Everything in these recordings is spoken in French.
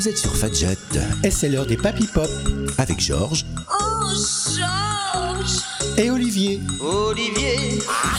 Vous êtes sur Fadjet. Et c'est l'heure des Papy Pop. Avec Georges. Oh, Georges. Et Olivier. Olivier.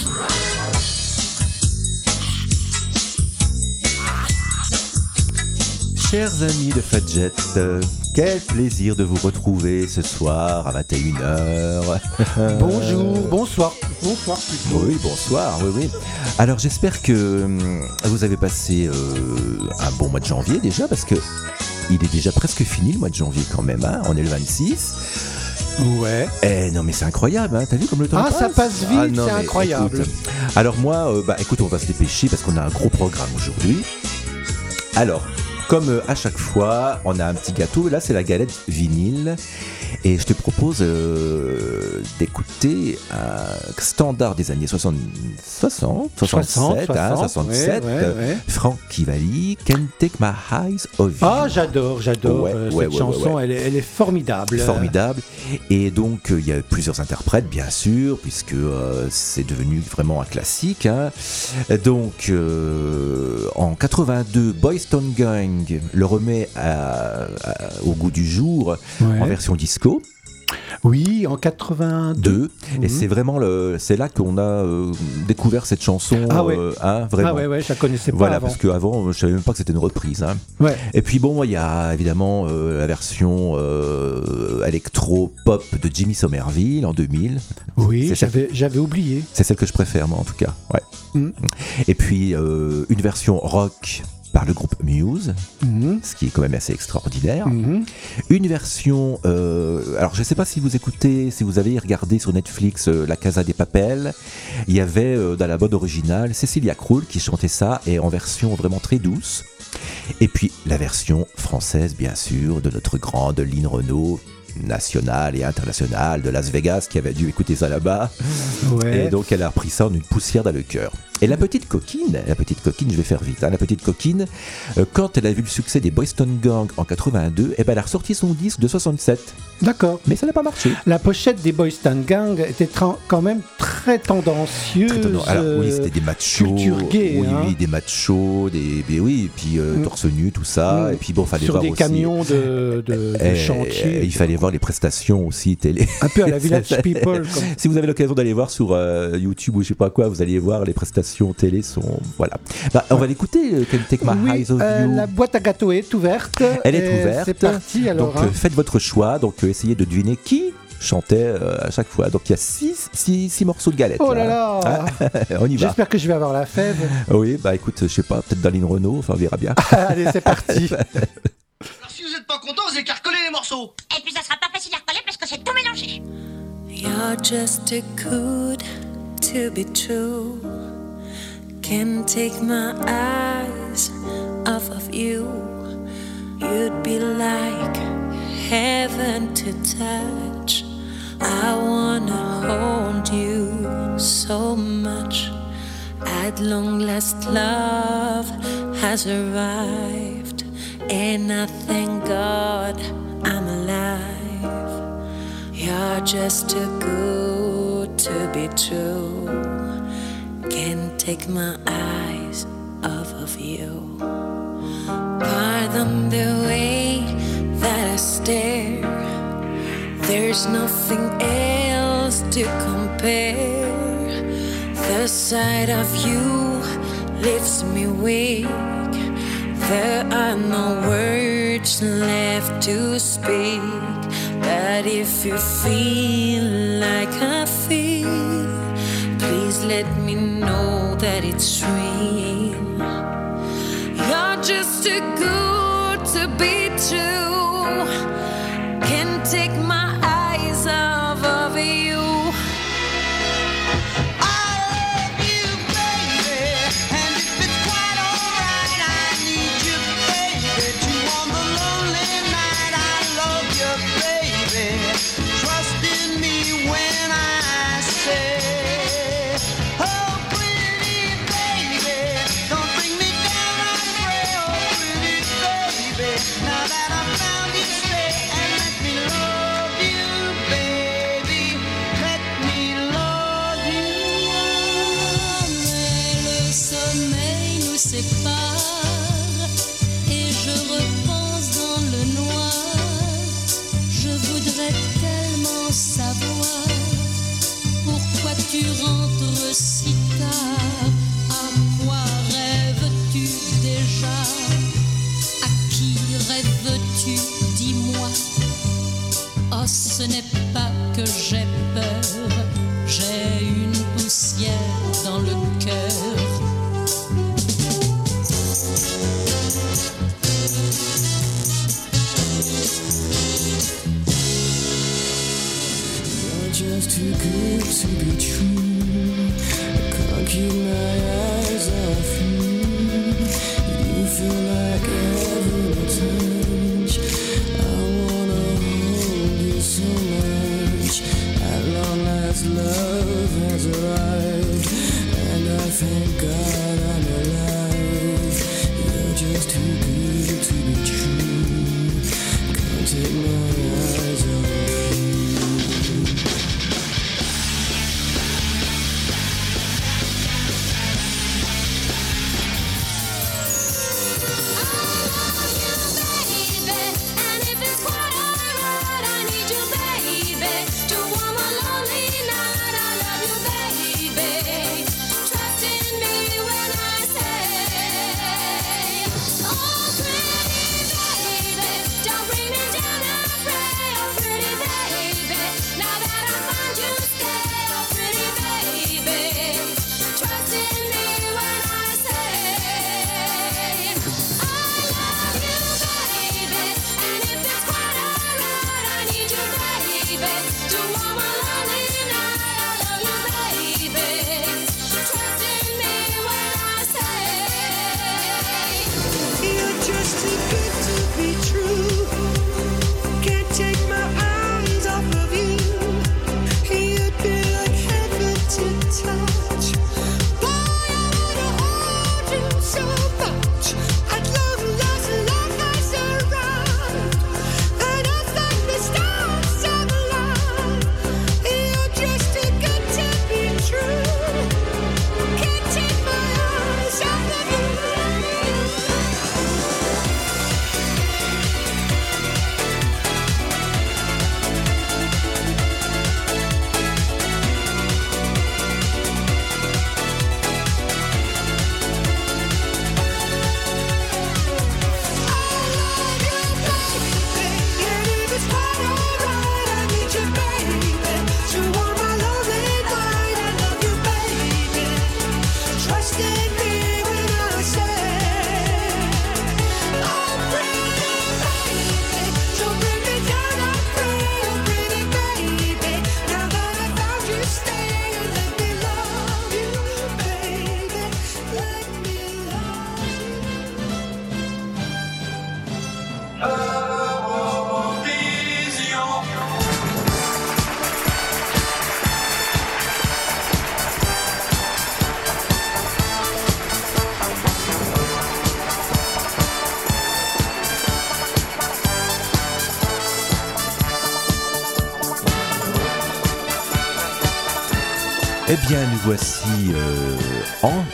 Chers amis de Fadjet, quel plaisir de vous retrouver ce soir à 21h. Bonjour, bonsoir plutôt. Oui, bonsoir, oui. Alors j'espère que vous avez passé un bon mois de janvier déjà, parce que il est déjà presque fini le mois de janvier quand même, hein. On est le 26. Ouais. Eh non mais c'est incroyable, hein. T'as vu comme le temps passe? Ça passe vite, non, c'est incroyable. Écoute. Alors moi, écoute, on va se dépêcher parce qu'on a un gros programme aujourd'hui. Alors, comme à chaque fois, on a un petit gâteau. Là, c'est la galette vinyle. Et je te propose d'écouter un standard des années 67, ouais. Frankie Valli, Can't Take My Eyes Off You. Ah, j'adore cette chanson, ouais. Elle est formidable. Formidable. Et donc, il y a plusieurs interprètes, bien sûr, puisque c'est devenu vraiment un classique. Hein. Donc, en 82, Boys Town Gang le remet au goût du jour en version disco. Oui, en 82. Et c'est vraiment c'est là qu'on a découvert cette chanson. Ah ouais. Vraiment. Ah ouais, je la connaissais pas voilà, avant. parce qu'avant, je savais même pas que c'était une reprise. Hein. Ouais. Et puis bon, il y a évidemment la version électro-pop de Jimmy Somerville en 2000. Oui, j'avais oublié. C'est celle que je préfère, moi, en tout cas. Ouais. Et puis une version rock par le groupe Muse, ce qui est quand même assez extraordinaire. Une version, alors je ne sais pas si vous avez regardé sur Netflix La Casa des Papel, il y avait dans la bande originale Cecilia Krull qui chantait ça, et en version vraiment très douce. Et puis la version française, bien sûr, de notre grande Lynn Renaud, nationale et internationale de Las Vegas, qui avait dû écouter ça là-bas. Ouais. Et donc elle a repris ça en une poussière dans le cœur. Et la petite coquine, je vais faire vite, hein, la petite coquine, quand elle a vu le succès des Boys Town Gang en 82, elle a ressorti son disque de 67. D'accord. Mais ça n'a pas marché. La pochette des Boys Town Gang était quand même très tendancieuse. Alors oui, c'était des machos. Culture gay, oui, des machos, et puis torse nu, tout ça. Et puis bon, fallait voir aussi. Sur des camions de chantier. Il fallait voir les prestations aussi télé. Un peu à la Village People. Si vous avez l'occasion d'aller voir sur YouTube ou je sais pas quoi, vous allez voir les prestations télé sont voilà. On va l'écouter. Can Take My Eyes Off You. La boîte à gâteaux est ouverte. Elle est ouverte. C'est parti alors. Donc faites votre choix. Donc essayez de deviner qui chantait à chaque fois. Donc il y a 6 morceaux de galettes. Oh là là, on y va. J'espère que je vais avoir la fève. Oui, écoute, je sais pas, peut-être dans Lynn Renaud, enfin on verra bien. Allez, c'est parti. Alors si vous n'êtes pas content, vous écarcolez les morceaux. Et puis ça sera pas facile à recoller parce que c'est tout mélangé. You're just too good to be true. Can't take my eyes off of you. You'd be like heaven to touch. I wanna hold you so much. At long last, love has arrived, and I thank God I'm alive. You're just too good to be true. Can't take my eyes off of you. Pardon the way that I stare. There's nothing else to compare. The sight of you leaves me weak. There are no words left to speak. But if you feel like I feel, please let me know that it's real. You're just too good to be true. Can't take my eyes off of you. Now that I found you, stay and let me love. tu rentres si tard? À quoi rêves-tu déjà? À qui rêves-tu? Dis-moi. Oh, ce n'est pas que j'ai peur, j'ai une poussière dans le cœur. You're just too good to be true. I can't keep my eyes off you. You feel like heaven touch. I wanna hold you so much. At long last, love has arrived, and I thank God I'm alive. You're just too good to be true. Can't take my eyes off you. Eh bien, nous voici en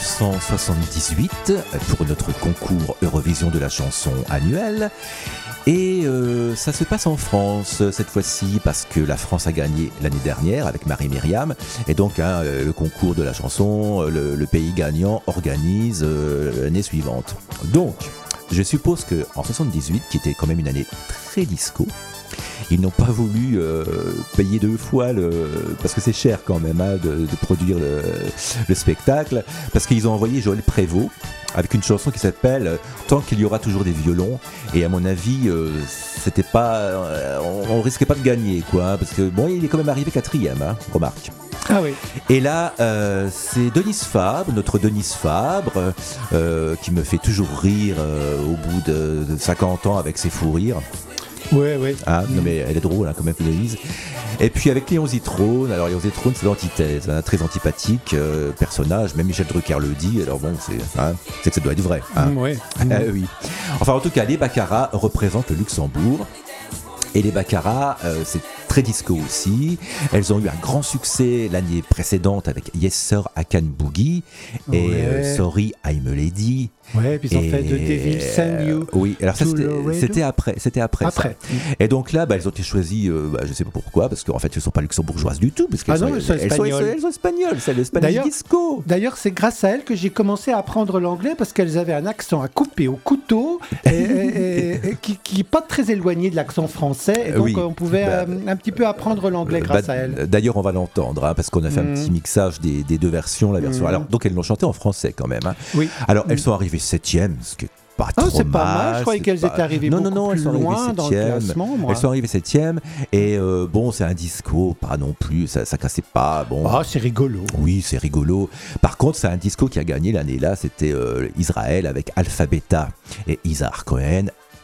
1978 pour notre concours Eurovision de la chanson annuelle. Et ça se passe en France cette fois-ci parce que la France a gagné l'année dernière avec Marie-Myriam. Et donc le concours de la chanson, le pays gagnant organise l'année suivante. Donc, je suppose qu'en 78, qui était quand même une année très disco, ils n'ont pas voulu payer deux fois parce que c'est cher quand même de produire le spectacle, parce qu'ils ont envoyé Joël Prévost avec une chanson qui s'appelle Tant qu'il y aura toujours des violons, et à mon avis c'était pas on risquait pas de gagner quoi, parce que bon, il est quand même arrivé 4e, remarque. Ah oui. Et là, c'est Denise Fabre, notre Denise Fabre, qui me fait toujours rire au bout de 50 ans avec ses fous rires. Ouais. Ah, non mais elle est drôle quand même, Denise. Et puis avec Léon Zitrone, alors Léon Zitrone c'est l'antithèse, très antipathique personnage, même Michel Drucker le dit, alors bon, c'est que ça doit être vrai. Ouais. Oui. Enfin en tout cas, les Baccarat représentent le Luxembourg. Et les Baccarat, c'est très disco aussi. Elles ont eu un grand succès l'année précédente avec Yes Sir I Can Boogie et Sorry I'm a Lady. Ouais, puis ils ont fait The Devil Send You. Oui, alors ça c'était après ça. Après. Et donc là, elles ont été choisies, je sais pas pourquoi, parce qu'en fait, elles ne sont pas luxembourgeoises du tout, parce qu'elles elles sont espagnoles. Elles sont espagnoles, c'est l'espagnol disco. D'ailleurs, c'est grâce à elles que j'ai commencé à apprendre l'anglais, parce qu'elles avaient un accent à couper au couteau, qui n'est pas très éloigné de l'accent français, et donc on pouvait un petit peu apprendre l'anglais grâce à elles. D'ailleurs, on va l'entendre, parce qu'on a fait un petit mixage des deux versions, la version. Alors, donc elles l'ont chanté en français quand même. Oui. Alors, elles sont arrivées 7e, ce qui est pas trop c'est mal. Pas mal, je croyais qu'elles étaient arrivées beaucoup plus loin dans le classement. Moi. Elles sont arrivées 7e, et c'est un disco, pas non plus, ça cassait pas. Bon. Ah, c'est rigolo. Oui, c'est rigolo. Par contre, c'est un disco qui a gagné l'année-là, c'était Israël avec Alpha Beta et Isar Cohen.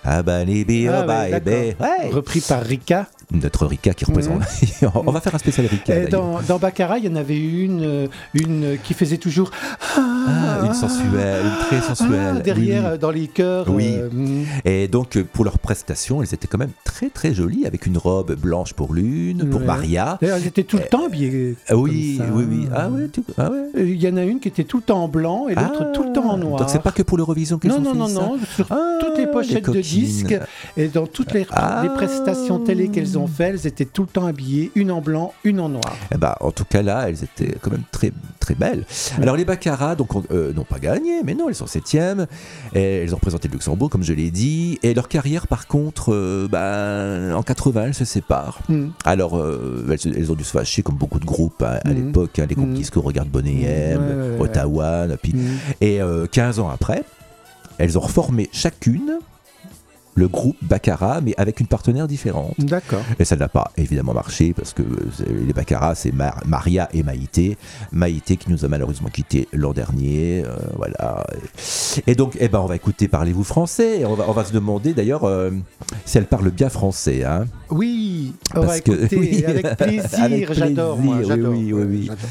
Repris par Rika. Notre Rika qui représente. On va faire un spécial Rika. Dans Baccarat, il y en avait une qui faisait toujours. Une sensuelle, une très sensuelle. Derrière, dans les chœurs. Oui. Et donc, pour leur prestation, elles étaient quand même très très jolies, avec une robe blanche pour l'une, pour Maria. D'ailleurs, elles étaient tout le temps habillées. Oui. Ah ouais. Il y en a une qui était tout le temps en blanc et l'autre tout le temps en noir. Donc, c'est pas que pour l'Eurovision qu'elles ont fait ça. Non. Sur toutes les pochettes de disques et dans toutes les prestations télé qu'elles ont fait, elles étaient tout le temps habillées, une en blanc, une en noir. En tout cas là, elles étaient quand même très très belles. Alors les Baccarat donc n'ont pas gagné, mais non, elles sont 7e. Et elles ont représenté le Luxembourg, comme je l'ai dit. Et leur carrière, par contre, en 80, elles se séparent. Alors elles ont dû se fâcher, comme beaucoup de groupes à l'époque, les groupes disco, Regarde Bonnet M, Ottawa, et 15 ans après, elles ont reformé chacune le groupe Baccarat, mais avec une partenaire différente. D'accord. Et ça n'a pas évidemment marché, parce que les Baccarat, c'est Maria et Maïté. Maïté qui nous a malheureusement quittés l'an dernier. Voilà. Et donc, on va écouter Parlez-vous français. Et on va se demander d'ailleurs si elle parle bien français. Hein. Oui, on va écouter avec plaisir. Avec plaisir. J'adore. Oui. J'adore.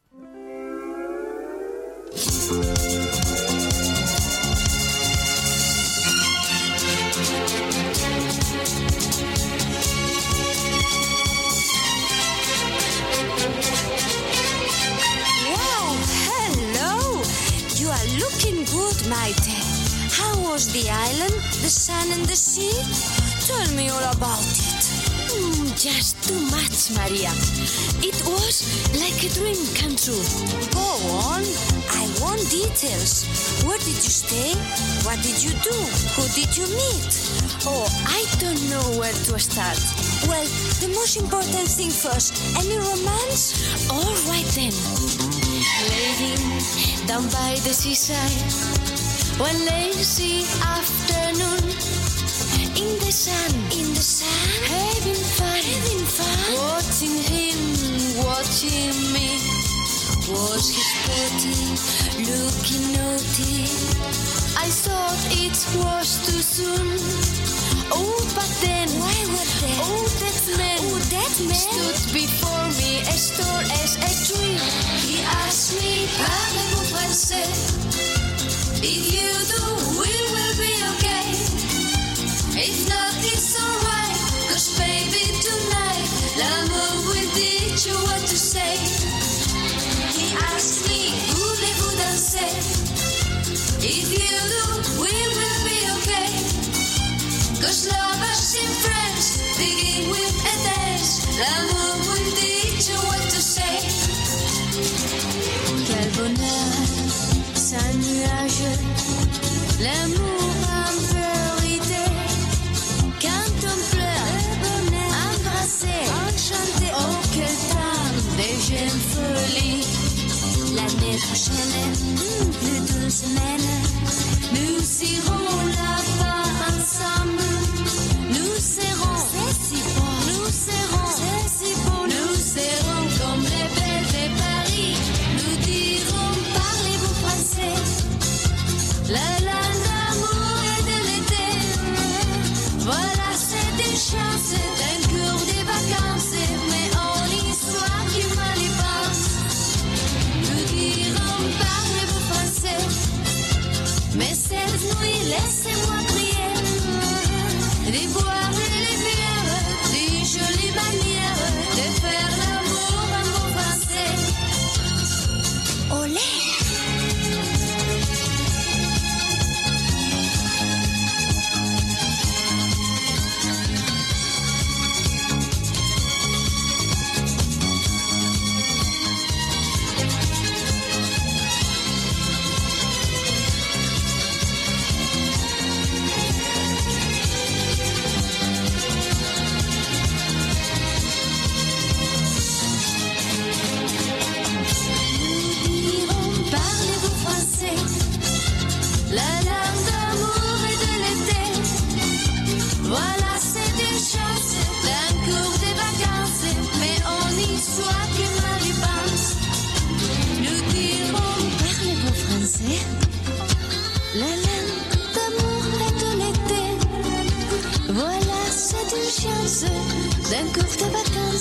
The island, the sun and the sea? Tell me all about it. Just too much, Maria. It was like a dream come true. Go on. I want details. Where did you stay? What did you do? Who did you meet? Oh, I don't know where to start. Well, the most important thing first. Any romance? All right then. Laying down by the seaside. One lazy afternoon, in the sun, having fun, watching him, watching me. Was his body looking naughty? I thought it was too soon. Oh, but then, why were they? That man stood before me as tall as a tree. He asked me, parlez-vous français? If you do, we will be okay. If not, it's alright. 'Cause baby, tonight, l'amour will teach you what to say. He asked me, voulez-vous danser? If you do, we will be okay. 'Cause lovers in France begin with a dance. L'amour will teach you what to say. Quel bonheur, sans nuage, l'amour en vérité. Quand on pleure, embrasser, enchanter. Oh, quel temps de jeune folie. L'année prochaine, plus d'une semaine, nous irons là-bas ensemble. Nous serons, c'est si beau, nous serons, c'est si beau, nous serons comme les belles de Paris. Nous dirons, parlez-vous français? La d'amour et de l'été. Voilà, c'est une chance d'un cours de vacances. Mais en histoire qui m'a les pense. Nous dirons, parlez-vous français? Mais cette nuit, laissez-moi prier. De boire les lumières, des jolies manières.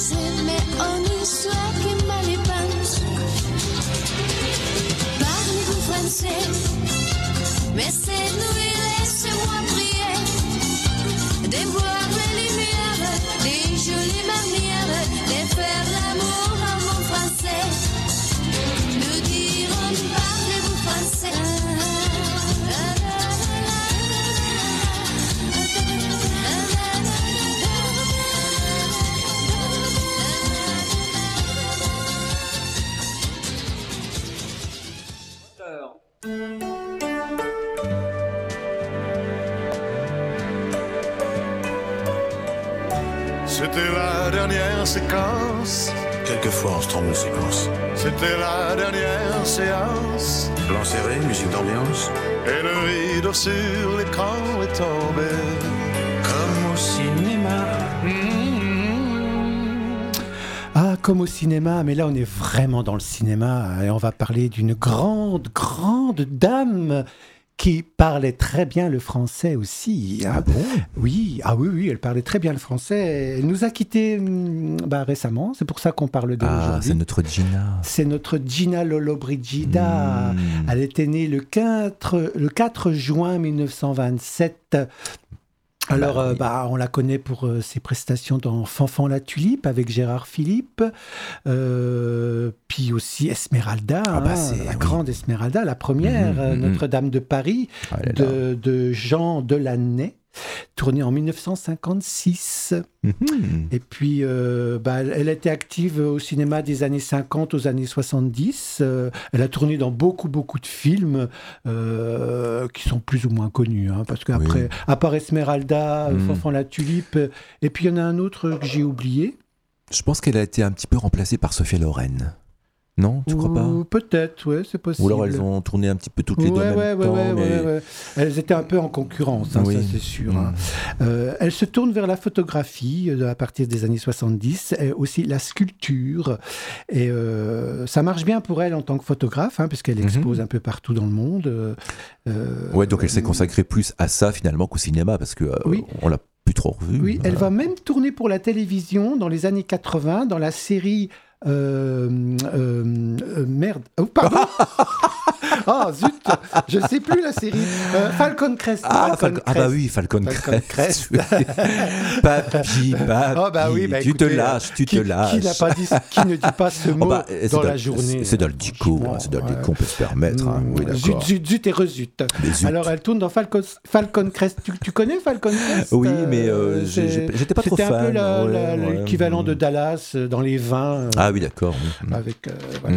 mais en histoire qui m'a les pinces. Parlez-vous français? Mais cette nuit, laissez-moi prier de voir les lumières, des jolies manières de faire l'amour en mon français. Nous dirons, parlez-vous français? C'était la dernière séquence. Quelquefois, on se trompe de séquence. C'était la dernière séance. Plan serré, musique d'ambiance. Et le rideau sur l'écran est tombé. Comme au cinéma. Ah, comme au cinéma, mais là on est vraiment dans le cinéma et on va parler d'une grande dame qui parlait très bien le français aussi. Ah bon ? Oui, elle parlait très bien le français. Elle nous a quittés récemment, c'est pour ça qu'on parle d'elle aujourd'hui. C'est notre Gina. C'est notre Gina Lollobrigida. Elle était née le 4 juin 1927. Alors, on la connaît pour ses prestations dans Fanfan la Tulipe avec Gérard Philippe, puis aussi Esmeralda, la grande Esmeralda, la première, Notre-Dame de Paris, de Jean Delaney, tournée en 1956. Et puis, elle était active au cinéma des années 50 aux années 70. Elle a tourné dans beaucoup de films qui sont plus ou moins connus. Parce qu'après, à part Esmeralda, Fanfan la Tulipe, et puis il y en a un autre que j'ai oublié. Je pense qu'elle a été un petit peu remplacée par Sophia Loren. Non, tu crois pas ? Peut-être, ouais, c'est possible. Ou alors elles ont tourné un petit peu toutes les deux en même temps. Ouais. Elles étaient un peu en concurrence, ça c'est sûr. Elles se tournent vers la photographie à partir des années 70, et aussi la sculpture. Et ça marche bien pour elle en tant que photographe, puisqu'elle expose un peu partout dans le monde. Donc elle s'est consacrée plus à ça finalement qu'au cinéma, parce que on l'a plus trop revue. Oui, elle va même tourner pour la télévision dans les années 80, dans la série... merde. Oh, pardon. Ah, zut. Je sais plus la série. Falcon Crest. Falcon Crest. Papi. Tu te lâches. Qui ne dit pas ce mot dans la journée. C'est dans le dico. C'est dans le dico, on peut se permettre. Zut et rezut. Alors, elle tourne dans Falcon Crest. Tu connais Falcon Crest? Oui, mais j'étais pas trop fan. C'était un peu l'équivalent de Dallas dans les vins. Ah oui, d'accord. Avec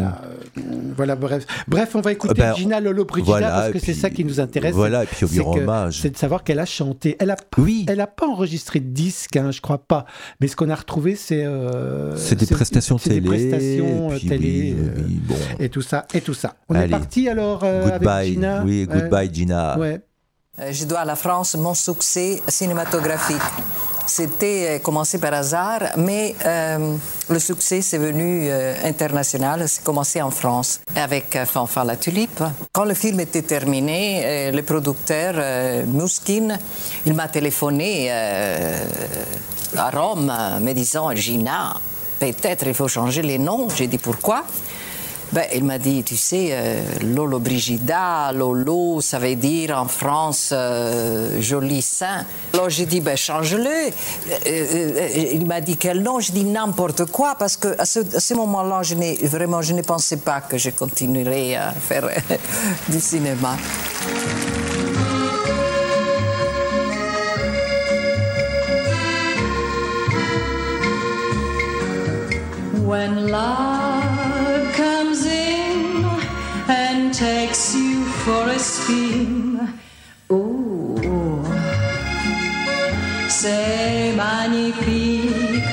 bref, on va écouter Gina Lollobrigida parce que c'est ça qui nous intéresse. Voilà, et puis au hommage. C'est de savoir qu'elle a chanté. Elle a pas enregistré de disque, je crois pas. Mais ce qu'on a retrouvé, c'est des prestations télé. Des prestations télé. Et tout ça. On est parti alors avec Gina. Oui, goodbye Gina. Ouais. Je dois à la France mon succès cinématographique. C'était commencé par hasard, mais le succès c'est venu international. C'est commencé en France avec Fanfan la Tulipe. Quand le film était terminé, le producteur Muskine, il m'a téléphoné à Rome, me disant Gina, peut-être il faut changer les noms. J'ai dit pourquoi? Il m'a dit, tu sais, Lollobrigida, Lolo, ça veut dire en France joli sein. Alors j'ai dit, change-le. Il m'a dit quel nom? J'ai dit n'importe quoi, parce qu'à ce moment-là, je ne pensais pas que je continuerais à faire du cinéma. When love comes in and takes you for a spin, oh, c'est magnifique.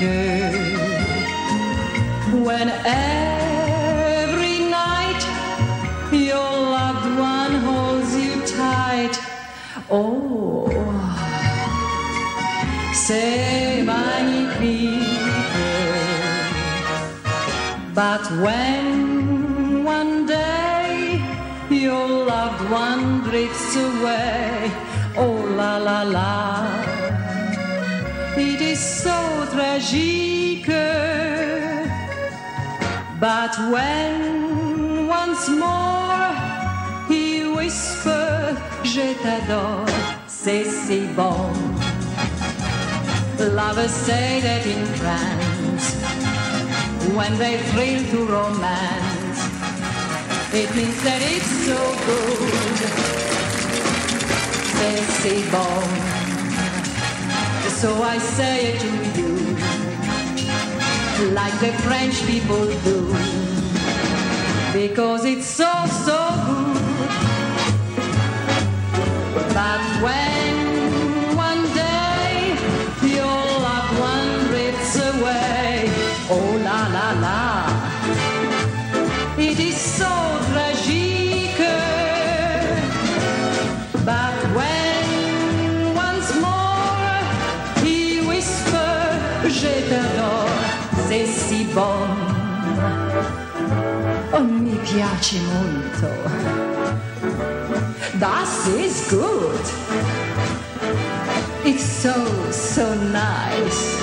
When every night your loved one holds you tight, oh, c'est magnifique. But when one day your loved one drifts away, oh la la la, it is so tragique. But when once more he whispered, je t'adore, c'est si bon. Lovers say that in France, when they thrill to romance, it means that it's so good. C'est si bon. So I say it to you, like the French people do, because it's so, so good. But when one day your loved one drifts away, oh la la la, it is so tragique. But when once more he whispers, je t'adore, c'est si bon. Oh, mi piace molto. That is good. It's so, so nice.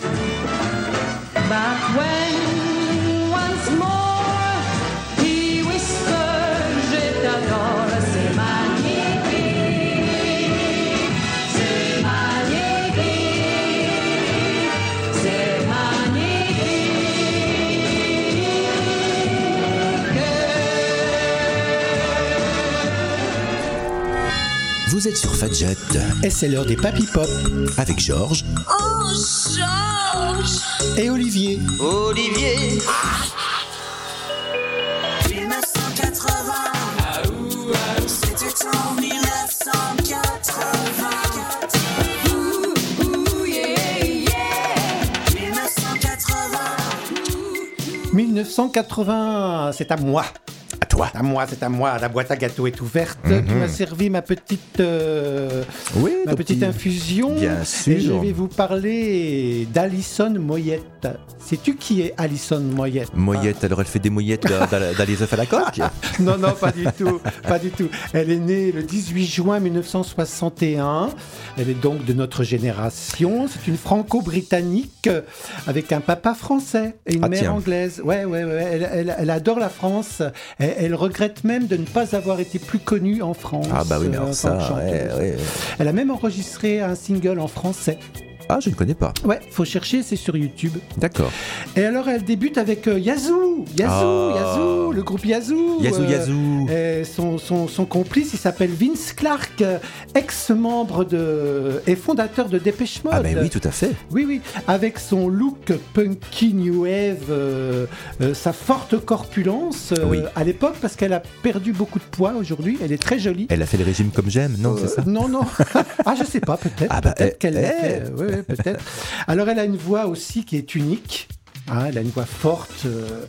But when once more he whispers, je t'adore, c'est magnifique. C'est magnifique. C'est magnifique. Vous êtes sur Fadjet. Et c'est l'heure des Papy Pop. Avec Georges. Oh, Georges! Et Olivier. Olivier. 1980. C'était en 1980. Ouh, yeah, yeah. 1980. 1980, c'est à moi. À toi. À moi, c'est à moi. La boîte à gâteaux est ouverte. Tu m'as servi ma petite, petite infusion. Bien sûr. Et je vais vous parler d'Alison Moyette. Sais-tu qui est Alison Moyette? Moyette, alors elle fait des moyettes dans les œufs à la coque? Non, pas du tout. Pas du tout. Elle est née le 18 juin 1961. Elle est donc de notre génération. C'est une franco-britannique avec un papa français et une mère anglaise. Ouais. Elle adore la France. Elle regrette même de ne pas avoir été plus connue en France. Ah bah oui, mais alors ça, ouais. Elle a même enregistré un single en français. Ah, je ne connais pas. Ouais, faut chercher, c'est sur YouTube. D'accord. Et alors, elle débute avec Yazoo, le groupe Yazoo. Yazoo. Et son complice, il s'appelle Vince Clarke, ex-membre et fondateur de Dépêche Mode. Ah ben oui, tout à fait. Oui, avec son look punky new wave, sa forte corpulence à l'époque, parce qu'elle a perdu beaucoup de poids aujourd'hui. Elle est très jolie. Elle a fait le régime comme j'aime, non, c'est ça? Non. Ah, je sais pas, peut-être. Ah bah, peut-être qu'elle l'a fait. Oui, peut-être. Alors, elle a une voix aussi qui est unique. Elle a une voix forte,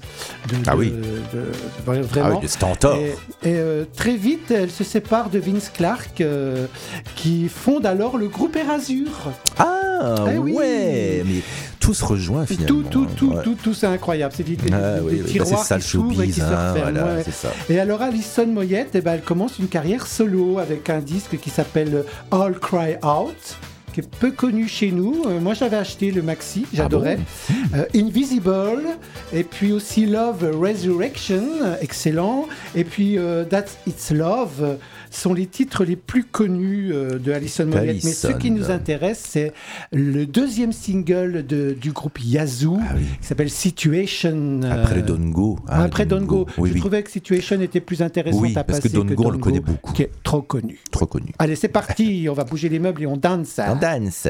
vraiment. De stentor. Et très vite, elle se sépare de Vince Clarke, qui fonde alors le groupe Erasure. Ouais, mais tout se rejoint finalement. Tout, c'est incroyable. C'est des tiroirs c'est ça, qui s'ouvrent et qui se referment. C'est ça. Et alors, Alison Moyette, elle commence une carrière solo avec un disque qui s'appelle All Cry Out, qui est peu connu chez nous. Moi, j'avais acheté le maxi, j'adorais. Invisible, et puis aussi Love Resurrection, excellent. Et puis That's It's Love sont les titres les plus connus de Alison Moyette. Mais ce qui nous intéresse, c'est le deuxième single du groupe Yazoo, qui s'appelle Situation. Après Don't Go. Après Don't Go. Je trouvais que Situation était plus intéressante à passer parce que Don't Go, on le connaît beaucoup. Qui est trop connu. Allez, c'est parti, on va bouger les meubles et on danse. On danse.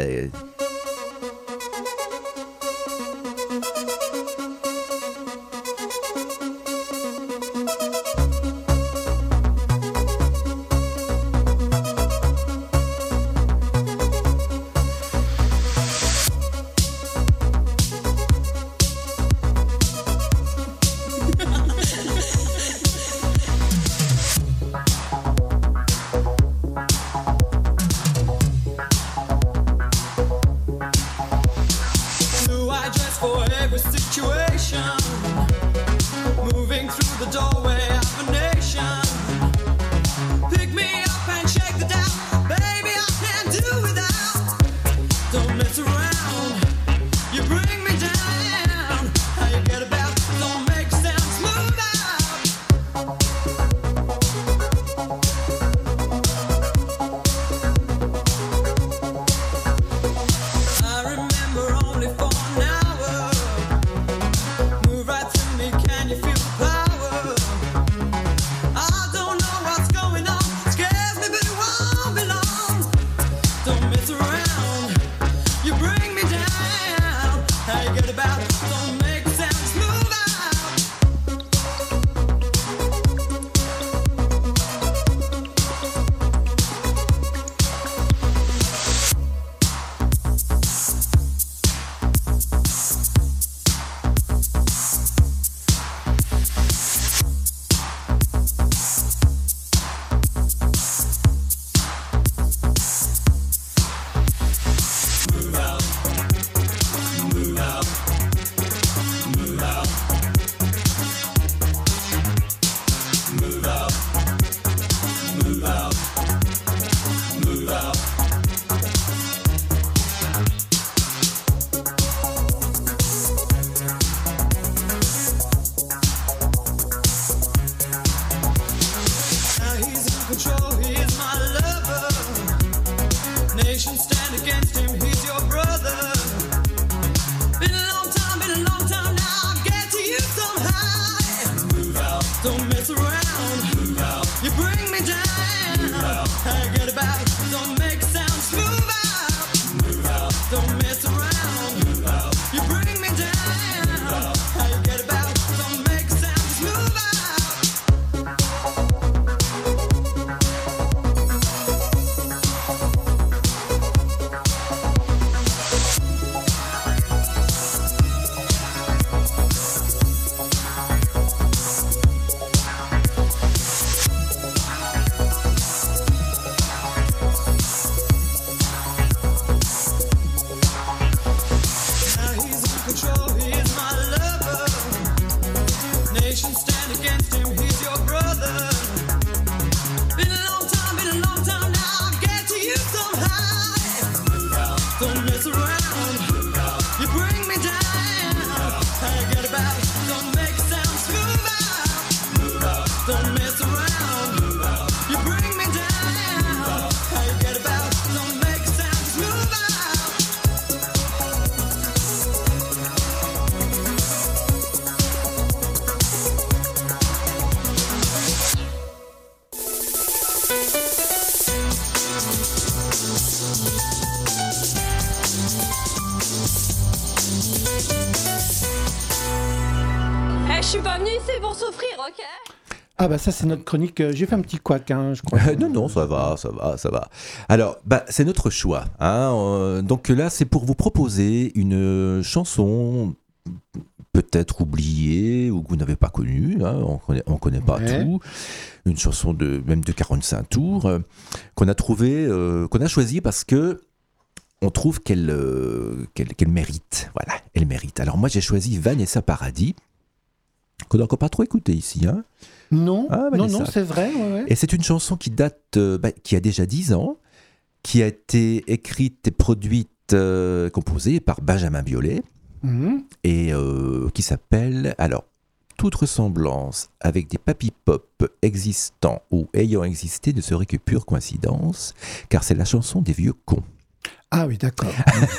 Je suis pas venue ici pour souffrir, ok? Ah bah ça c'est notre chronique, j'ai fait un petit couac, hein, je crois. Non, ça va. Alors, c'est notre choix. Hein, donc là, c'est pour vous proposer une chanson peut-être oubliée ou que vous n'avez pas connue, hein, on connaît pas tout. Une chanson même de 45 tours qu'on a trouvée, qu'on a choisie parce que on trouve qu'elle mérite. Voilà, elle mérite. Alors moi, j'ai choisi Vanessa Paradis, qu'on n'a encore pas trop écouté ici, hein. Non, c'est vrai. Ouais. Et c'est une chanson qui date, qui a déjà 10 ans, qui a été écrite et produite, composée par Benjamin Biolay, et qui s'appelle, alors, toute ressemblance avec des papy-pop existants ou ayant existé ne serait que pure coïncidence, car c'est la chanson des vieux cons. Ah oui, d'accord.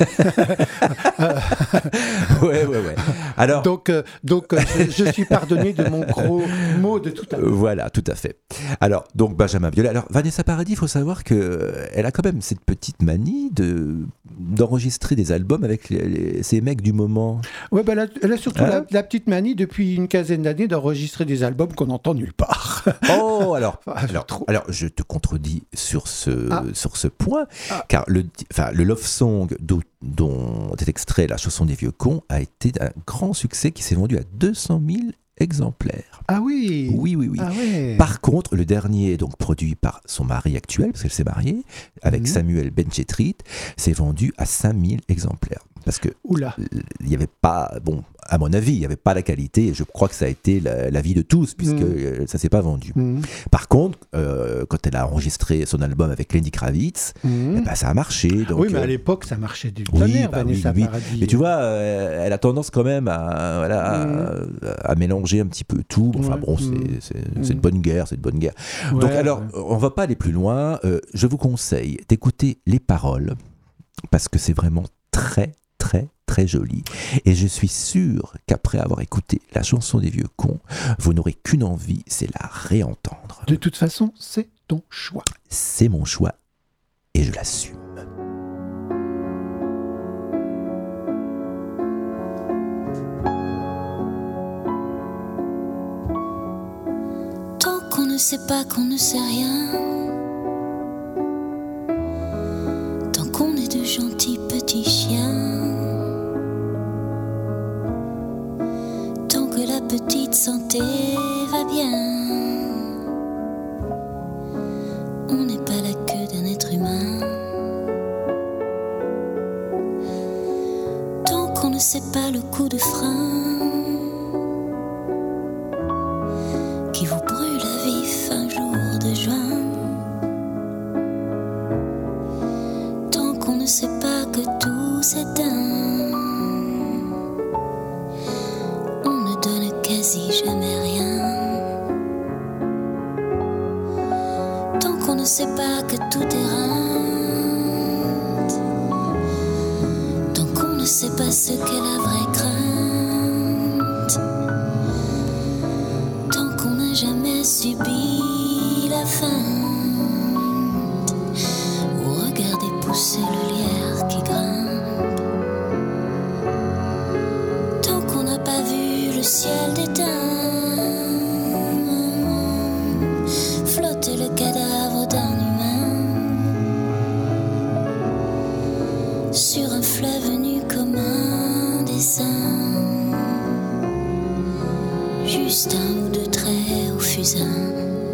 Ouais. Alors, donc je suis pardonné de mon gros mot de tout à l'heure. Voilà, tout à fait. Alors, donc Benjamin Biolay. Alors, Vanessa Paradis, il faut savoir qu'elle a quand même cette petite manie d'enregistrer des albums avec ces mecs du moment. Ouais, elle a surtout la petite manie depuis une quinzaine d'années d'enregistrer des albums qu'on n'entend nulle part. Oh, alors, je te contredis sur ce point, car le love song dont est extrait la chanson des vieux cons a été un grand succès qui s'est vendu à 200 000 exemplaires. Ah oui. Oui. Ah ouais. Par contre, le dernier, donc produit par son mari actuel, parce qu'elle s'est mariée, avec Samuel Benchetrit, s'est vendu à 5000 exemplaires. Parce que il n'y avait pas, à mon avis, il n'y avait pas la qualité, et je crois que ça a été l'avis de tous, puisque ça ne s'est pas vendu. Par contre, quand elle a enregistré son album avec Lenny Kravitz, ça a marché. Donc, oui, mais à l'époque, ça marchait du tonnerre, Vanessa Paradis. Mais tu vois, elle a tendance quand même à mélanger un petit peu tout. C'est une bonne guerre, Donc alors, on ne va pas aller plus loin. Je vous conseille d'écouter les paroles, parce que c'est vraiment très, très, très joli. Et je suis sûr qu'après avoir écouté la chanson des vieux cons, vous n'aurez qu'une envie, c'est la réentendre. De toute façon, c'est ton choix. C'est mon choix et je l'assume. Tant qu'on ne sait pas qu'on ne sait rien, tant qu'on est de gentils petits chiens, tant que la petite santé va bien, on n'est pas la queue d'un être humain. Tant qu'on ne sait pas le coup de frein qui vous brûle à vif un jour de juin, tant qu'on ne sait pas que tout s'éteint, on ne donne quasi jamais rien. Tant qu'on ne sait pas que tout est rente, tant qu'on ne sait pas ce qu'est la vraie crainte, tant qu'on n'a jamais subi la feinte ou regardé pousser le lierre qui grimpe, tant qu'on n'a pas vu le ciel d'éteint flotter le cadavre d'un humain sur un fleuve nu comme un dessin, juste un ou deux traits au fusain.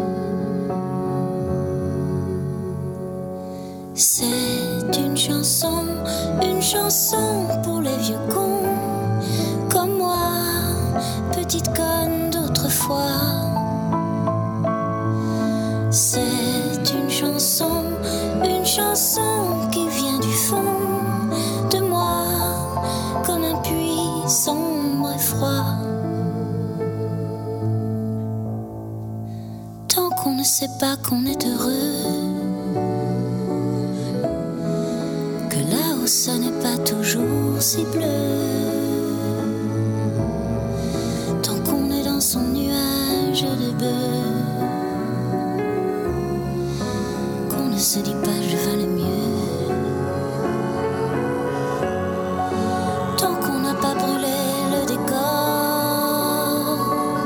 C'est une chanson pour les vieux cons comme moi, petite conne d'autrefois, C'est une chanson qui vient du fond de moi, comme un puits sombre et froid. Tant qu'on ne sait pas qu'on est heureux, que là-haut ça n'est pas toujours si bleu, tant qu'on est dans son nuage de bœuf, qu'on ne se dit pas je valais mieux, tant qu'on n'a pas brûlé le décor,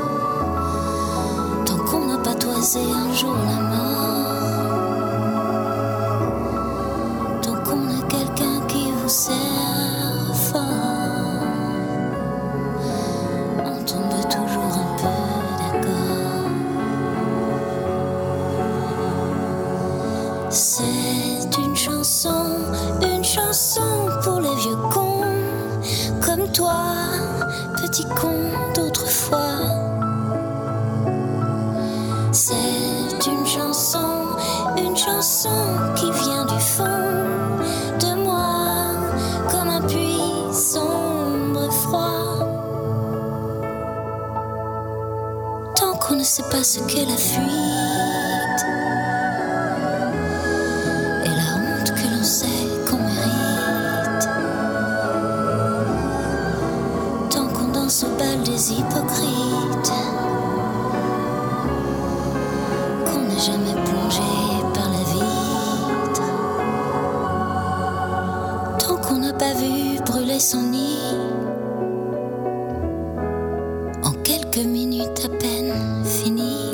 tant qu'on n'a pas toisé un jour la mort, tant qu'on a quelqu'un qui vous serre fort, on tombe toujours un peu d'accord. C'est une chanson pour les vieux cons comme toi, petit con d'autrefois. C'est une chanson qui vient du fond de moi, comme un puits sombre et froid. Tant qu'on ne sait pas ce qu'est la fuite et la honte que l'on sait qu'on mérite, tant qu'on danse au bal des hypocrites, qu'on n'est jamais plongé par la vitre, tant qu'on n'a pas vu brûler son nid en quelques minutes à peine finies,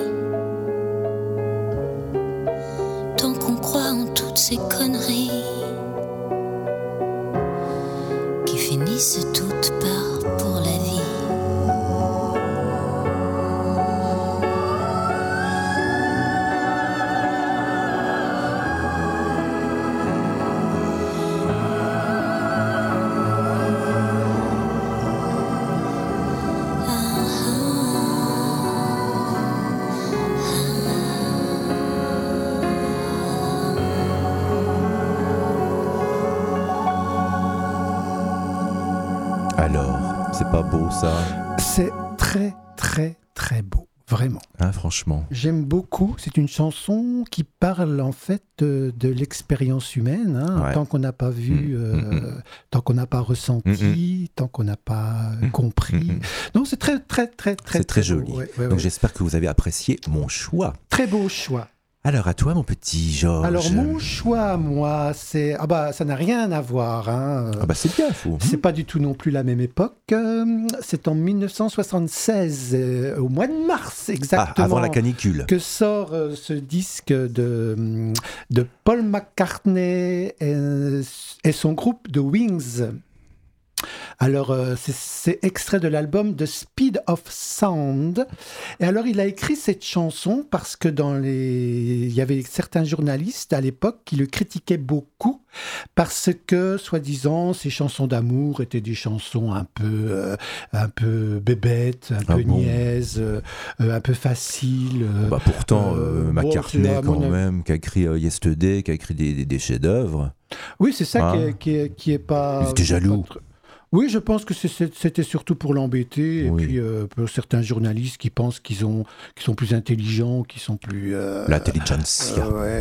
tant qu'on croit en toutes ces conneries qui finissent toutes par pour la vie. Alors, c'est pas beau ça? C'est très très très beau, vraiment. Hein, franchement. J'aime beaucoup. C'est une chanson qui parle en fait de l'expérience humaine. Hein, Ouais. Tant qu'on n'a pas vu, tant qu'on n'a pas ressenti, tant qu'on n'a pas compris. Donc c'est très très très très. C'est très beau. joli. Ouais, ouais, Donc ouais. j'espère que vous avez apprécié mon choix. Très beau choix. Alors à toi mon petit Georges. Alors mon choix, moi, c'est ça n'a rien à voir. Hein. Ah bah c'est bien, fou. C'est pas du tout non plus la même époque. C'est en 1976, au mois de mars exactement. Avant la canicule. Que sort ce disque de Paul McCartney et son groupe The Wings. Alors, c'est extrait de l'album The Speed of Sound. Et alors, il a écrit cette chanson parce que il y avait certains journalistes à l'époque qui le critiquaient beaucoup parce que, soi-disant, ses chansons d'amour étaient des chansons un peu bébêtes, un peu niaises, un peu faciles. Pourtant, McCartney, même, qui a écrit Yesterday, qui a écrit des chefs-d'œuvre. Oui, c'est ça qui est pas... Il était jaloux. Oui, je pense que c'était surtout pour l'embêter, et puis pour certains journalistes qui pensent qu'ils sont plus intelligents, qui sont plus... L'intelligentsia.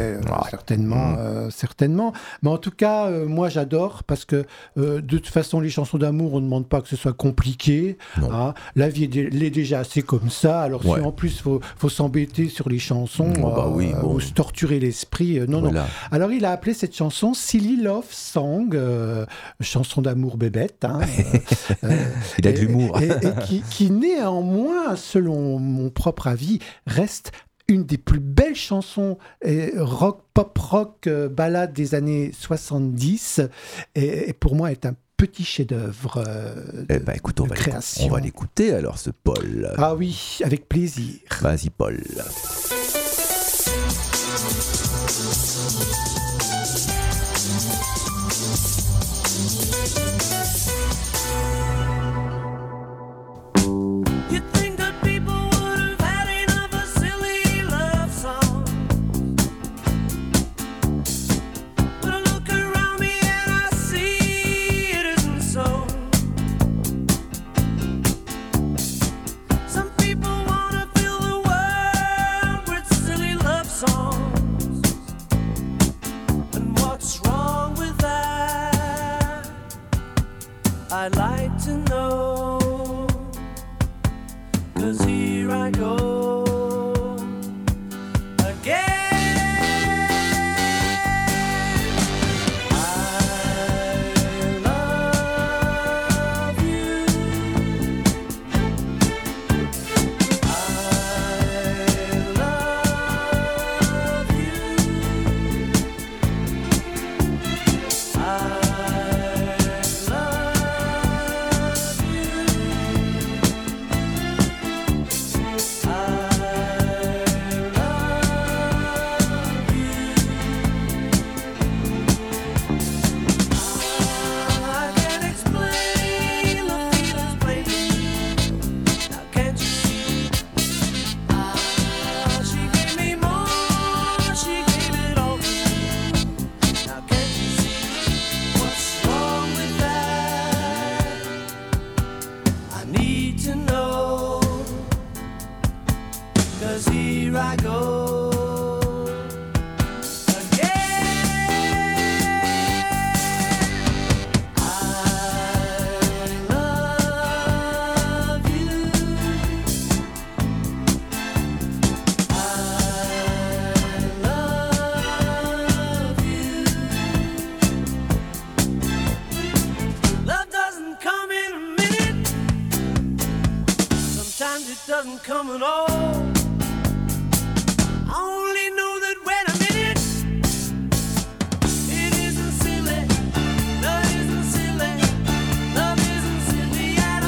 Certainement. Mais en tout cas, moi j'adore, parce que de toute façon, les chansons d'amour, on ne demande pas que ce soit compliqué. Hein. La vie est déjà assez comme ça, alors si en plus faut s'embêter sur les chansons, ou se torturer l'esprit, non. Alors il a appelé cette chanson Silly Love Song, chanson d'amour bébête, hein. Il a de l'humour. Et qui néanmoins, selon mon propre avis, reste une des plus belles chansons pop rock ballade des années 70 et pour moi est un petit chef-d'œuvre écoute, on va l'écouter alors, ce Paul. Ah oui, avec plaisir. Vas-y Paul. coming home. I only know that when I'm in it, it isn't silly. Love isn't silly. Love isn't silly at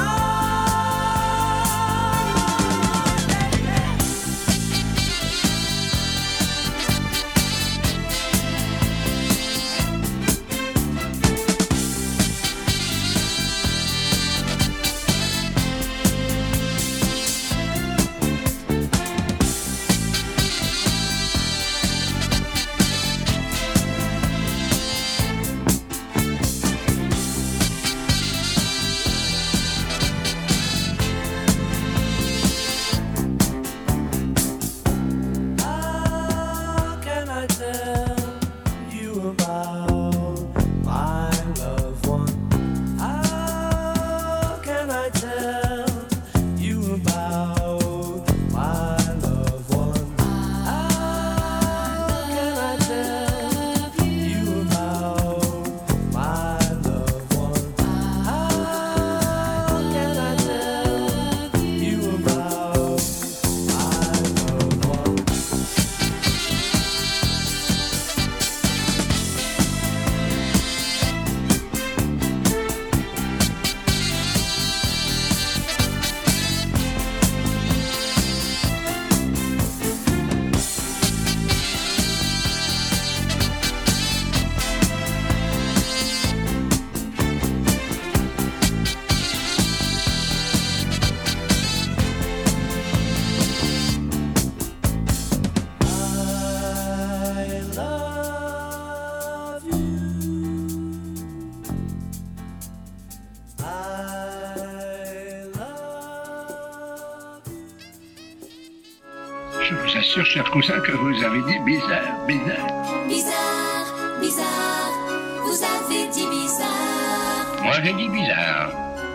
Je vous assure, cher cousin, que vous avez dit bizarre, bizarre. Bizarre, bizarre, vous avez dit bizarre. Moi, j'ai dit bizarre.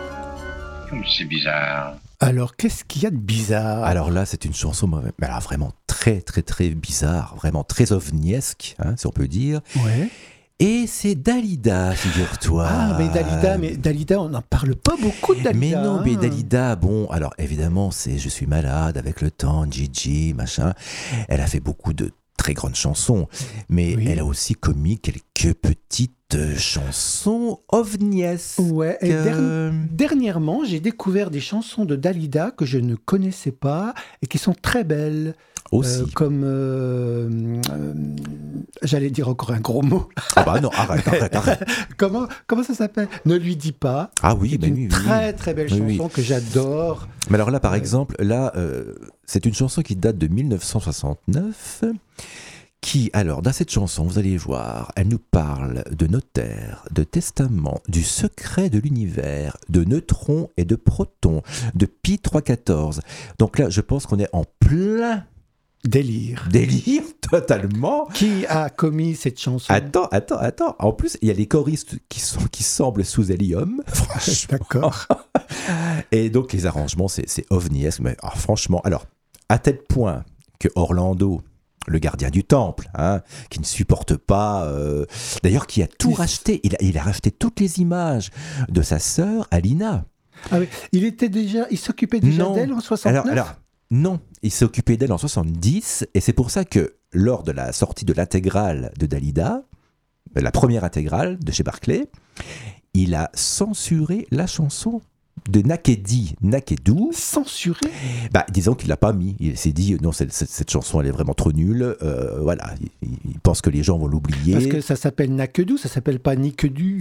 Comme c'est bizarre. Alors, qu'est-ce qu'il y a de bizarre ? Alors là, c'est une chanson mais alors, vraiment très, très, très bizarre, vraiment très ovniesque, hein, si on peut dire. Ouais. Et c'est Dalida, figure-toi. Ah, mais Dalida, on n'en parle pas beaucoup de Dalida. Mais non, mais Dalida, bon, alors évidemment, c'est Je suis malade avec le temps, Gigi, machin. Elle a fait beaucoup de très grandes chansons, mais elle a aussi commis quelques petites chansons ovniesques. Ouais, et dernièrement, j'ai découvert des chansons de Dalida que je ne connaissais pas et qui sont très belles. Aussi. Comme, j'allais dire encore un gros mot. Ah bah non, arrête. Comment ça s'appelle ? Ne lui dis pas. Ah oui, c'est une très très belle chanson que j'adore. Mais alors là, par exemple, c'est une chanson qui date de 1969. Qui, alors, dans cette chanson, vous allez voir, elle nous parle de notaire, de testament, du secret de l'univers, de neutrons et de protons, de pi 314. Donc là, je pense qu'on est en plein délire, totalement. Qui a commis cette chanson ? Attends. En plus, il y a les choristes qui semblent sous hélium. D'accord. Et donc, les arrangements, c'est ovniesque. Mais franchement, alors, à tel point que Orlando, le gardien du temple, hein, qui ne supporte pas, d'ailleurs qui a tout racheté, il a racheté toutes les images de sa sœur Alina. Ah oui. Il s'occupait déjà d'elle en 69 ? Alors, non, il s'est occupé d'elle en 70, et c'est pour ça que lors de la sortie de l'intégrale de Dalida, la première intégrale de chez Barclay, il a censuré la chanson de Nakedou. Censuré ? Disons qu'il l'a pas mis. Il s'est dit non, cette chanson elle est vraiment trop nulle. Voilà, il pense que les gens vont l'oublier. Parce que ça s'appelle Nakedou, ça s'appelle pas Niquedu.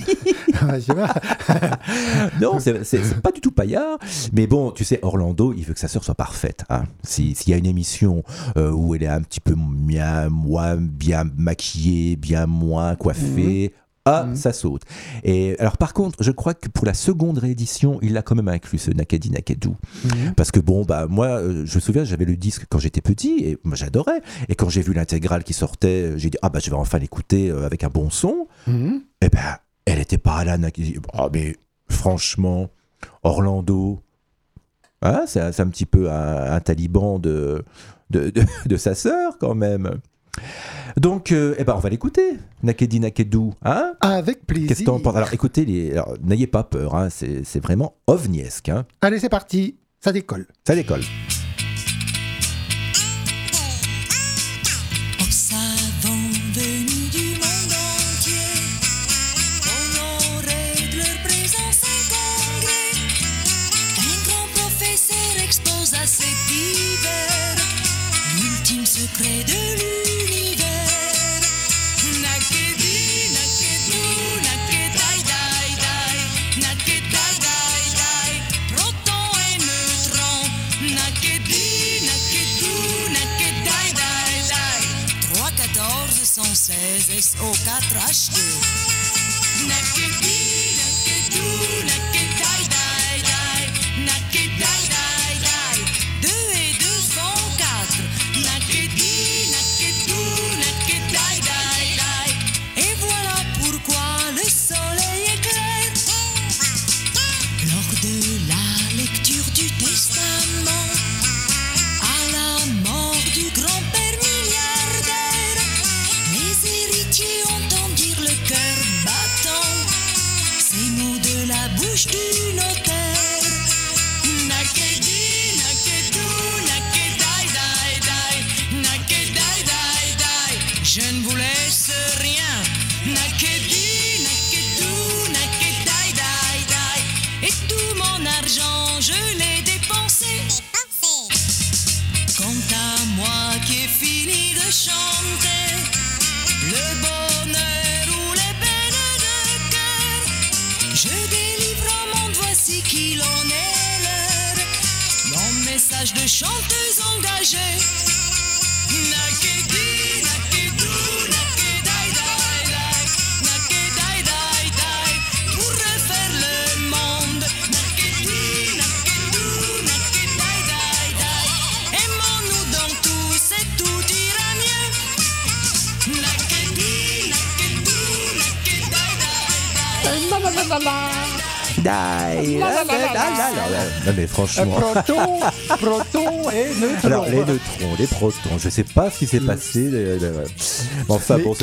Non, c'est pas du tout paillard. Mais bon, tu sais, Orlando, il veut que sa sœur soit parfaite. Hein. S'il y a une émission où elle est un petit peu moins bien maquillée, bien moins coiffée. Ça saute. Et alors par contre, je crois que pour la seconde réédition, il a quand même inclus ce Nakedou. Parce que bon, moi, je me souviens, j'avais le disque quand j'étais petit et moi j'adorais. Et quand j'ai vu l'intégrale qui sortait, j'ai dit je vais enfin l'écouter avec un bon son. Et elle était pas là, Nakedou. Mais franchement, Orlando, c'est un petit peu un taliban de sa sœur quand même. Donc, on va l'écouter, Nakedou, hein ? Avec plaisir. Qu'est-ce que t'en penses ? Alors, écoutez, n'ayez pas peur, hein, c'est vraiment ovniesque. Hein. Allez, c'est parti. Ça décolle. Ça décolle. Aux savants venus du monde entier, honorés de leur présence incongrue, un grand professeur expose à cet hiver l'ultime secret de l'univers. Nakedi, nakedu, nakedai, dai, dai, nakedai, dai, dai, proton et neutron. Nakedi, nakedu, nakedai, dai, dai, 3, 14, 116, SO4, H2. Nakedi, nakedu, nakedai, dai, dai, nakedai, dai, dai, 2 et 2 font 4. Nakedi, nakedu, nakedai, dai, dai. Et voilà pourquoi le soleil éclaire lors de la lecture du testament à la mort du grand-père milliardaire. Les héritiers entendirent le cœur battant ces mots de la bouche du notaire. Nakedi, nakedu, nakedai, dai, dai, nakedai, dai, dai, je ne vous laisse rien. Nakedi, nakedu, nakedai, dai, dai, et tout mon argent je l'ai dépensé. Quant à moi qui ai fini de chanter le bonheur ou les peines de cœur, je délivre au monde, voici qu'il en est l'heure. Mon message de chanteuse engagée. Nakedi, nakedu, nakedai, dai, dai, nakedai, dai, dai, pour refaire le monde. Nakedi, nakedu, nakedai, dai, dai, aimons-nous dans tout, c'est tout ira mieux. Nakedi, nakedu, nakedai, dai, dai. Non mais franchement. Proton et neutron. Alors les neutrons, les protons, je sais pas ce qui s'est passé. Enfin bon,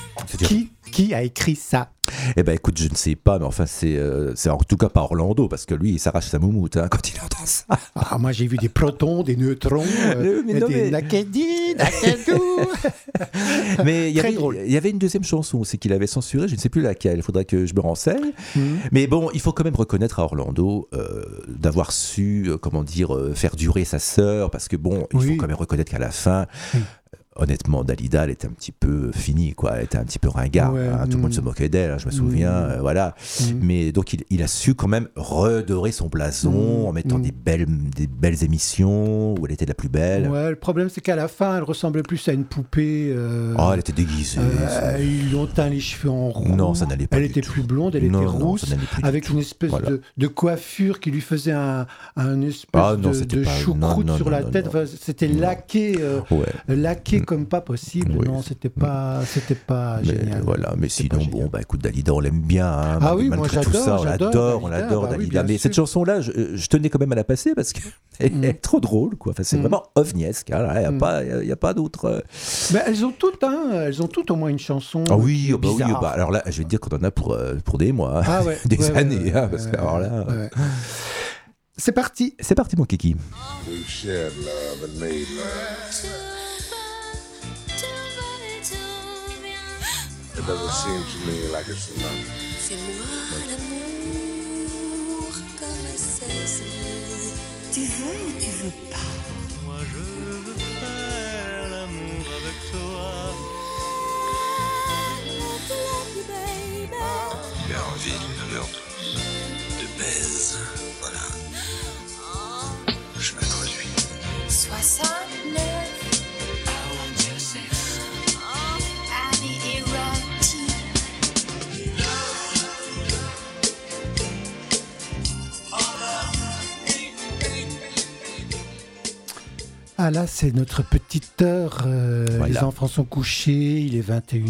qui a écrit ça? Eh ben écoute, je ne sais pas, mais enfin c'est en tout cas pas Orlando, parce que lui il s'arrache sa moumoute quand il entend ça. Ah, moi j'ai vu des protons, des neutrons, des nakedi, nakedu. Mais il y avait une deuxième chanson, c'est qu'il avait censuré, je ne sais plus laquelle, il faudrait que je me renseigne. Mais bon, il faut quand même reconnaître à Orlando d'avoir su, faire durer sa sœur, parce que bon, il faut quand même reconnaître qu'à la fin... Honnêtement, Dalida, elle était un petit peu finie, quoi. Elle était un petit peu ringarde. Tout le monde se moquait d'elle, je me souviens. Voilà. Mais donc, il a su quand même redorer son blason en mettant des belles émissions où elle était la plus belle. Ouais, le problème, c'est qu'à la fin, elle ressemblait plus à une poupée. Oh, elle était déguisée. Ils lui ont teint les cheveux en roux. Non, ça n'allait pas. Elle était plus blonde, elle était rousse, avec une espèce de coiffure qui lui faisait un espèce de choucroute sur la tête. Enfin, c'était laqué comme pas possible. Non, c'était pas génial. Voilà, mais sinon, bon, écoute, Dalida, on l'aime bien. Ah oui, moi tout ça, on l'adore, Dalida. Mais cette chanson-là, je tenais quand même à la passer parce qu'elle est trop drôle, quoi. Enfin, c'est vraiment ovniesque. Il n'y a pas d'autre. Mais elles ont toutes au moins une chanson. Ah oui, alors là, je vais te dire qu'on en a pour des mois, des années. Parce que alors là. C'est parti, mon kiki. We've shared love and made love. It doesn't seem to me like it's enough. Fais-moi l'amour comme c'est. Tu veux ou tu veux pas? Moi je veux faire l'amour avec toi. Tu as envie d'une heure de baise. Voilà. Je m'introduis. 69. Ah là, c'est notre petite heure. Les enfants sont couchés, il est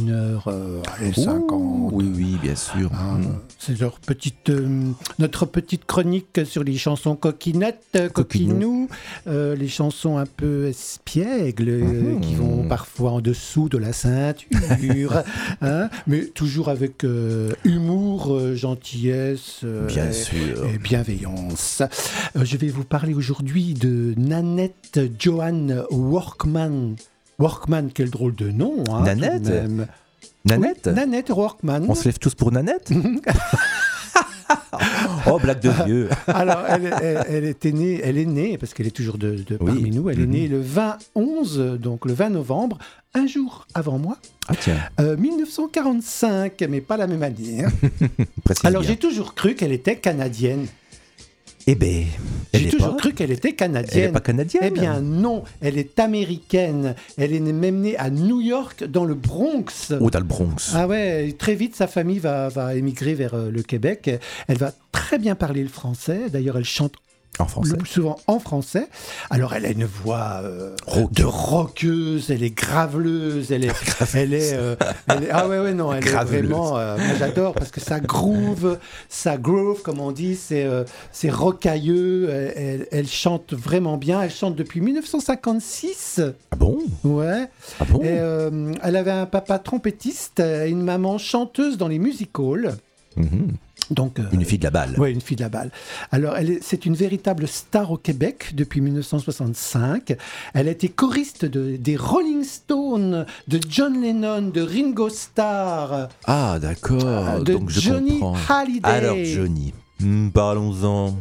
21h50. Oui, bien sûr. C'est notre petite chronique sur les chansons coquinettes, coquinous, les chansons un peu espiègles qui vont parfois en dessous de la ceinture, hein, mais toujours avec humour, gentillesse Bien sûr. et bienveillance. Je vais vous parler aujourd'hui de Nanette Joanne Workman. Workman, quel drôle de nom. Hein, Nanette Nanette oui, Nanette Workman. On se lève tous pour Nanette. Oh, blague de vieux. Alors, elle est née, parce qu'elle est toujours parmi nous, elle est née le 20 novembre, un jour avant moi. Ah tiens. 1945, mais pas la même année. Hein. Alors, j'ai toujours cru qu'elle était canadienne. Eh bien, j'ai toujours cru qu'elle était canadienne. Elle n'est pas canadienne. Eh bien non, elle est américaine. Elle est même née à New York, dans le Bronx. Oh, dans le Bronx. Ah ouais, très vite, sa famille va émigrer vers le Québec. Elle va très bien parler le français. D'ailleurs, elle chante en français. Le plus souvent en français. Alors, elle a une voix de rockeuse, elle est graveleuse, elle est ah ouais, non, elle graveleuse. Est vraiment... moi, j'adore parce que ça groove, comme on dit, c'est rocailleux, elle chante vraiment bien. Elle chante depuis 1956. Ah bon? Ouais. Ah bon? Et, elle avait un papa trompettiste et une maman chanteuse dans les music-halls. Donc, une fille de la balle. Oui, une fille de la balle. Alors, c'est une véritable star au Québec depuis 1965. Elle a été choriste des Rolling Stones, de John Lennon, de Ringo Starr. Ah, d'accord. De donc je Johnny comprends. Hallyday. Alors, Johnny, parlons-en.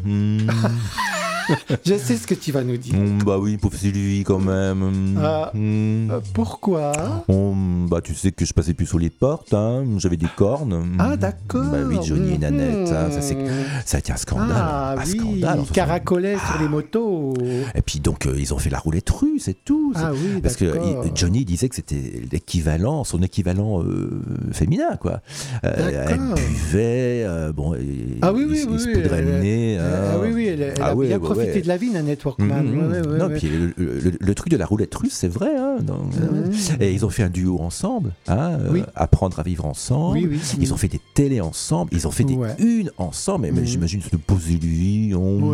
Je sais ce que tu vas nous dire. Bah oui, pauvre Sylvie quand même. Pourquoi? Bah tu sais que je passais plus sous les portes, hein. J'avais des cornes. Ah d'accord. Bah oui, Johnny et Nanette, hein. Ça a été un scandale. Ah oui, scandale, ils caracolaient sur les motos. Et puis donc ils ont fait la roulette russe, c'est tout. Ah oui, parce que Johnny disait que c'était son équivalent féminin, quoi. Elle buvait, il se poudrait le nez. Elle a bien profité de la vie, Nanette Workman. Puis le truc de la roulette russe, c'est vrai. Hein, et ils ont fait un duo ensemble, apprendre à vivre ensemble. Ils ont fait des télés ensemble, ils ont fait des unes ensemble. Mais j'imagine que poser lui,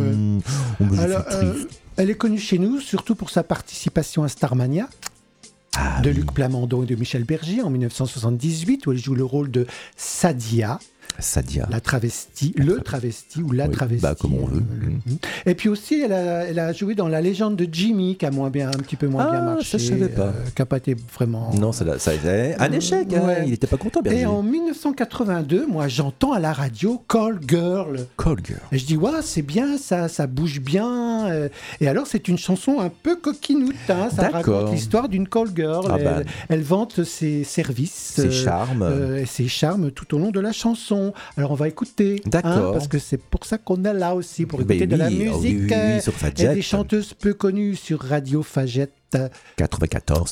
elle est connue chez nous surtout pour sa participation à Starmania. De Luc Plamondon et de Michel Berger en 1978, où elle joue le rôle de Sadia. La travestie, le travesti ou la travestie. Bah, comme on veut. Et puis aussi, elle a joué dans La Légende de Jimmy, qui a un petit peu moins bien marché. Ça, je savais pas. Qui n'a pas été vraiment... Non, ça a été un échec. Hein. Il n'était pas content, Berger. Et en 1982, moi, j'entends à la radio Call Girl. Call Girl. Et je dis, c'est bien, ça bouge bien. Et alors, c'est une chanson un peu coquinoute. Hein. Ça raconte l'histoire d'une Call Girl. Elle vante ses services. Ses charmes tout au long de la chanson. Alors on va écouter, parce que c'est pour ça qu'on est là aussi, pour écouter de la musique sur et des chanteuses peu connues sur Radio Fagette 94.2.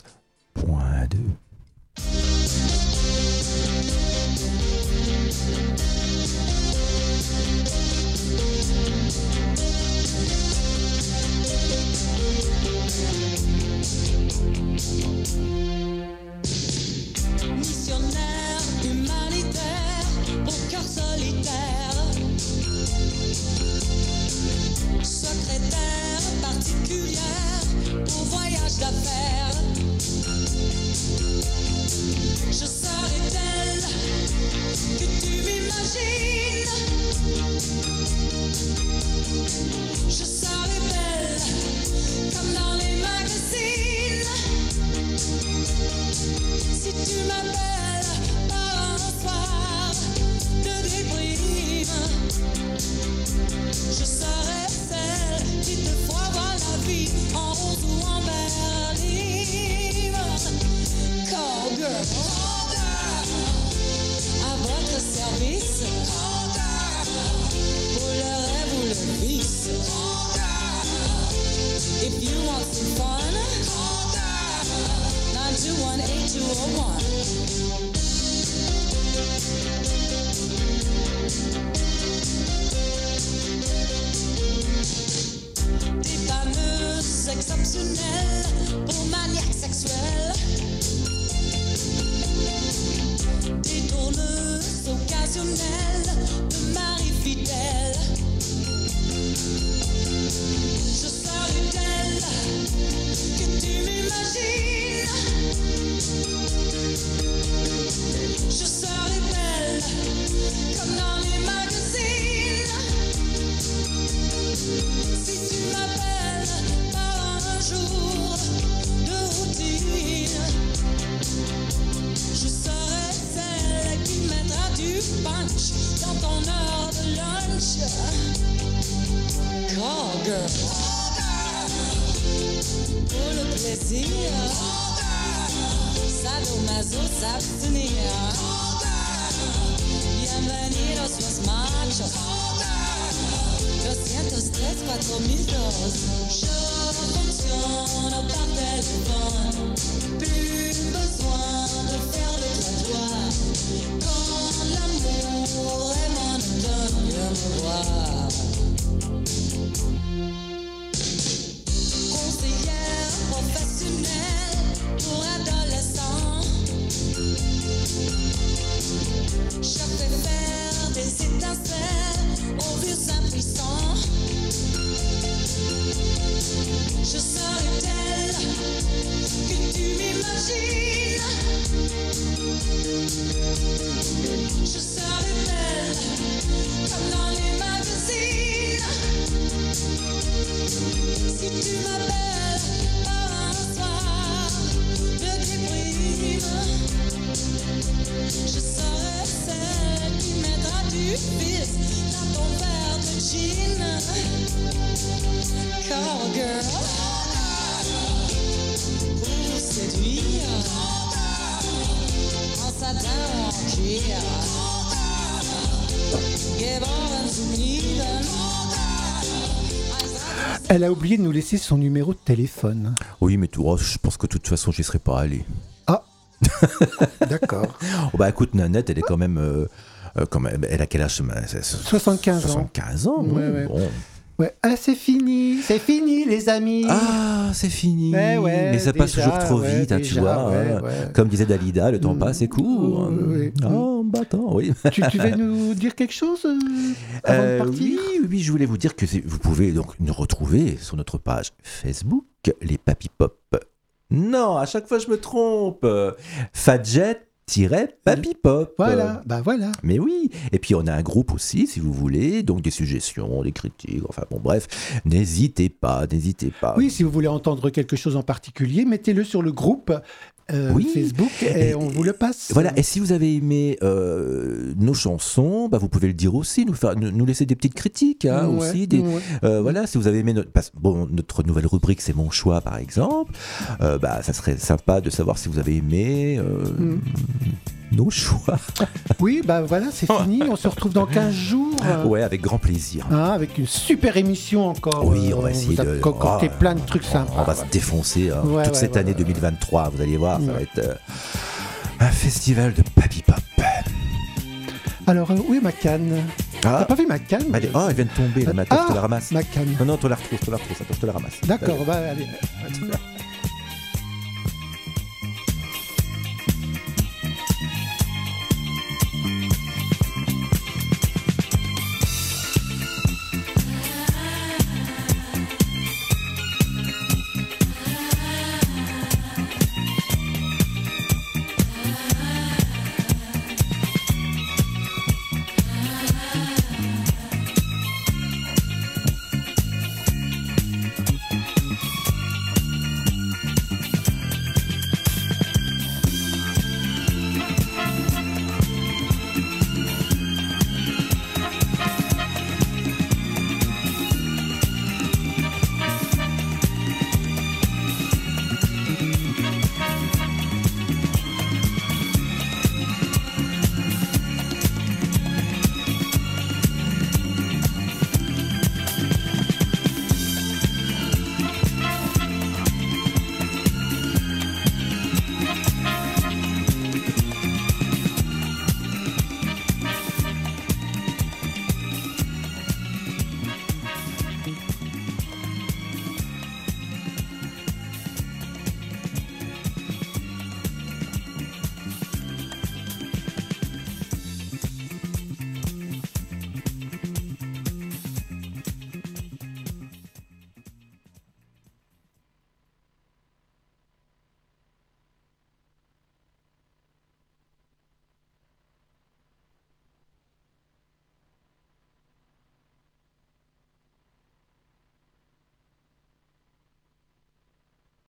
Je serai telle que tu m'imagines. Je serai belle comme dans les magazines. Si tu m'appelles par un soir de déprime, je serai celle qui te fera voir la vie en rose ou en berline. Call girl, à votre service, pour le rêve ou le vice. If you want some fun, 921-8201. Dépanneuse exceptionnelle pour maniaque sexuel. Détourneuse occasionnelle de mari fidèle. Je serai telle que tu m'imagines. Cowgirl. Pour le plaisir, sadomaso s'abstenir. Bienvenidos los machos. Yo siento stress, 4000 Je fonctionne par téléphone. Plus besoin de faire le trottoir. Quand l'amour est monotone, viens me voir. Conseillère professionnelle pour adolescents. Je fais faire des étincelles aux vieux impuissants. Je serai telle que tu m'imagines. Je serai belle comme dans les magazines. Si tu m'appelles par un soir de déprime, je serai celle qui mettra du fils dans ton verre de gin. Cowgirl, pour vous séduire, en satin ou en cuir. Geboren zu lieben. Elle a oublié de nous laisser son numéro de téléphone. Oui, mais je pense que de toute façon, j'y serais pas allé. Ah, d'accord. Oh, bah écoute, Nanette, elle est quand même... elle a quel âge? 75 ans. 75 ans, Ouais, ouais. Bon. Ouais. Ah, c'est fini, les amis. Ah, c'est fini. Mais ça passe toujours trop vite, hein, tu vois. Ouais. Comme disait Dalida, le temps passe, c'est court. Oh, battant, oui. Tu veux nous dire quelque chose avant de partir? Oui, je voulais vous dire que vous pouvez donc nous retrouver sur notre page Facebook, les Papy Pop. Non, à chaque fois je me trompe. Fadjet-Papy Pop. Voilà. Mais oui. Et puis on a un groupe aussi, si vous voulez, donc des suggestions, des critiques, enfin bon, bref, n'hésitez pas. Oui, si vous voulez entendre quelque chose en particulier, mettez-le sur le groupe Facebook et on vous le passe. Voilà, et si vous avez aimé nos chansons, bah, vous pouvez le dire aussi, nous laisser des petites critiques aussi. Voilà, si vous avez aimé notre nouvelle rubrique, c'est Mon Choix par exemple, bah, ça serait sympa de savoir si vous avez aimé nos choix. Oui, bah voilà, c'est fini, on se retrouve dans 15 jours. Ouais, avec grand plaisir. Avec une super émission encore. Oui, on va essayer de concocter plein de trucs sympas. On va se défoncer toute cette année 2023, vous allez voir, ça va être un festival de Papy Pop. Alors, où est ma canne? T'as pas vu ma canne? Elle vient de tomber, je te la ramasse. Ma canne. Non, tu la retrouves, attends, je te la ramasse. D'accord, allez.